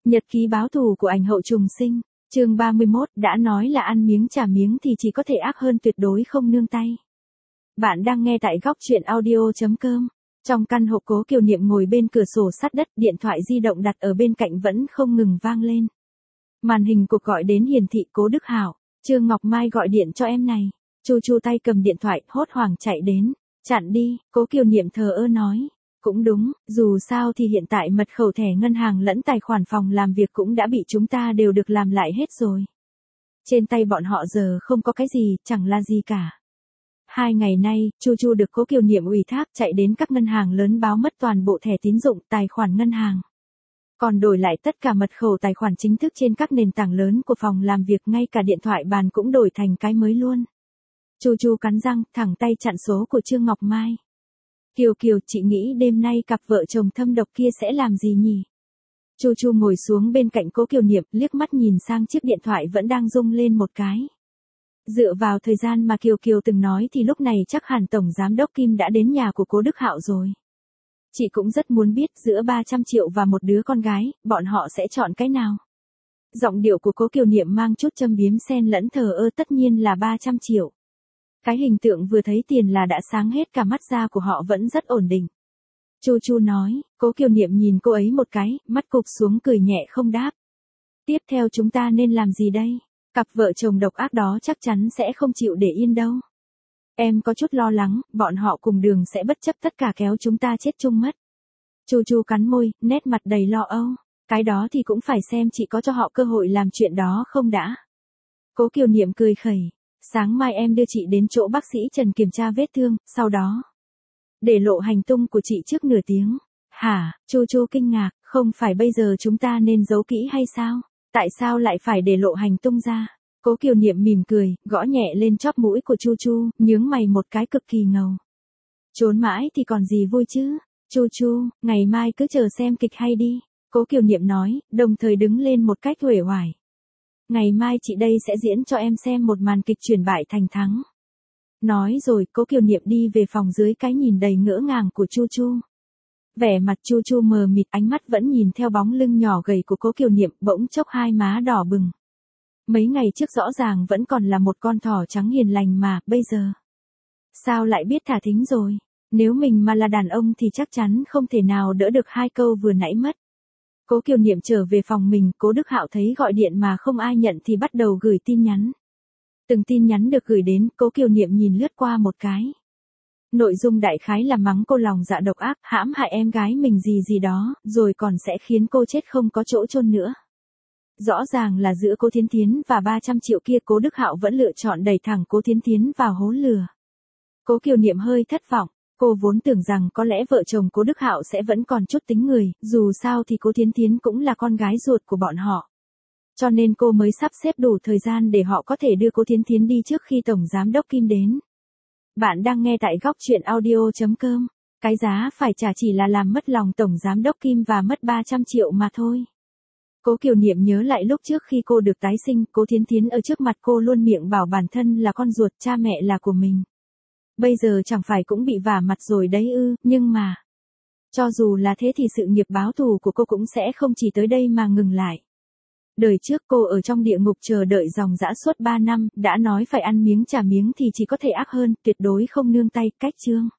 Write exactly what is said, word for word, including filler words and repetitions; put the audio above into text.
Nhật ký báo thù của ảnh hậu trùng sinh, chương ba mươi mốt, đã nói là ăn miếng trả miếng thì chỉ có thể ác hơn, tuyệt đối không nương tay. Bạn đang nghe tại góc truyện audio chấm com. Trong căn hộ, Cố Kiều Niệm ngồi bên cửa sổ sát đất, điện thoại di động đặt ở bên cạnh vẫn không ngừng vang lên. Màn hình cuộc gọi đến hiển thị Cố Đức Hảo, Trương Ngọc Mai gọi điện cho em này. Chu Chu tay cầm điện thoại, hốt hoảng chạy đến. Chặn đi, Cố Kiều Niệm thờ ơ nói. Cũng đúng, dù sao thì hiện tại mật khẩu thẻ ngân hàng lẫn tài khoản phòng làm việc cũng đã bị chúng ta đều được làm lại hết rồi. Trên tay bọn họ giờ không có cái gì, chẳng là gì cả. Hai ngày nay, Chu Chu được Cố Kiều Niệm ủy thác chạy đến các ngân hàng lớn báo mất toàn bộ thẻ tín dụng, tài khoản ngân hàng. Còn đổi lại tất cả mật khẩu tài khoản chính thức trên các nền tảng lớn của phòng làm việc, ngay cả điện thoại bàn cũng đổi thành cái mới luôn. Chu Chu cắn răng, thẳng tay chặn số của Trương Ngọc Mai. Kiều Kiều, chị nghĩ đêm nay cặp vợ chồng thâm độc kia sẽ làm gì nhỉ? Chu Chu ngồi xuống bên cạnh Cố Kiều Niệm, liếc mắt nhìn sang chiếc điện thoại vẫn đang rung lên một cái. Dựa vào thời gian mà Kiều Kiều từng nói thì lúc này chắc hẳn Tổng Giám đốc Kim đã đến nhà của Cố Đức Hạo rồi. Chị cũng rất muốn biết giữa ba trăm triệu và một đứa con gái, bọn họ sẽ chọn cái nào? Giọng điệu của Cố Kiều Niệm mang chút châm biếm xen lẫn thờ ơ, tất nhiên là ba trăm triệu. Cái hình tượng vừa thấy tiền là đã sáng hết cả mắt ra của họ vẫn rất ổn định. Chu Chu nói, Cố Kiều Niệm nhìn cô ấy một cái, mắt cụp xuống cười nhẹ không đáp. Tiếp theo chúng ta nên làm gì đây? Cặp vợ chồng độc ác đó chắc chắn sẽ không chịu để yên đâu. Em có chút lo lắng, bọn họ cùng đường sẽ bất chấp tất cả kéo chúng ta chết chung mất. Chu Chu cắn môi, nét mặt đầy lo âu. Cái đó thì cũng phải xem chị có cho họ cơ hội làm chuyện đó không đã. Cố Kiều Niệm cười khẩy. Sáng mai em đưa chị đến chỗ bác sĩ Trần kiểm tra vết thương, sau đó để lộ hành tung của chị trước nửa tiếng. Hả? Chu Chu kinh ngạc, không phải bây giờ chúng ta nên giấu kỹ hay sao? Tại sao lại phải để lộ hành tung ra? Cố Kiều Niệm mỉm cười, gõ nhẹ lên chóp mũi của Chu Chu, nhướng mày một cái cực kỳ ngầu. Trốn mãi thì còn gì vui chứ? Chu Chu, ngày mai cứ chờ xem kịch hay đi. Cố Kiều Niệm nói, đồng thời đứng lên một cách uể oải. Ngày mai chị đây sẽ diễn cho em xem một màn kịch chuyển bại thành thắng. Nói rồi, Cố Kiều Niệm đi về phòng dưới cái nhìn đầy ngỡ ngàng của Chu Chu. Vẻ mặt Chu Chu mờ mịt, ánh mắt vẫn nhìn theo bóng lưng nhỏ gầy của Cố Kiều Niệm, bỗng chốc hai má đỏ bừng. Mấy ngày trước rõ ràng vẫn còn là một con thỏ trắng hiền lành mà, bây giờ sao lại biết thả thính rồi? Nếu mình mà là đàn ông thì chắc chắn không thể nào đỡ được hai câu vừa nãy mất. Cố Kiều Niệm trở về phòng mình, Cố Đức Hạo thấy gọi điện mà không ai nhận thì bắt đầu gửi tin nhắn. Từng tin nhắn được gửi đến, Cố Kiều Niệm nhìn lướt qua một cái. Nội dung đại khái là mắng cô lòng dạ độc ác, hãm hại em gái mình gì gì đó, rồi còn sẽ khiến cô chết không có chỗ chôn nữa. Rõ ràng là giữa Cố Thiến Thiến và ba trăm triệu kia, Cố Đức Hạo vẫn lựa chọn đẩy thẳng Cố Thiến Thiến vào hố lừa. Cố Kiều Niệm hơi thất vọng. Cô vốn tưởng rằng có lẽ vợ chồng Cố Đức Hạo sẽ vẫn còn chút tính người, dù sao thì Cố Thiến Thiến cũng là con gái ruột của bọn họ. Cho nên cô mới sắp xếp đủ thời gian để họ có thể đưa Cố Thiến Thiến đi trước khi Tổng Giám đốc Kim đến. Bạn đang nghe tại góc truyện audio chấm com. Cái giá phải trả chỉ là làm mất lòng Tổng Giám đốc Kim và mất ba trăm triệu mà thôi. Cố Kiều Niệm nhớ lại lúc trước khi cô được tái sinh, Cố Thiến Thiến ở trước mặt cô luôn miệng bảo bản thân là con ruột, cha mẹ là của mình. Bây giờ chẳng phải cũng bị vả mặt rồi đấy ư, nhưng mà cho dù là thế thì sự nghiệp báo thù của cô cũng sẽ không chỉ tới đây mà ngừng lại. Đời trước cô ở trong địa ngục chờ đợi dòng dã suốt ba năm, đã nói phải ăn miếng trả miếng thì chỉ có thể ác hơn, tuyệt đối không nương tay, cách chương.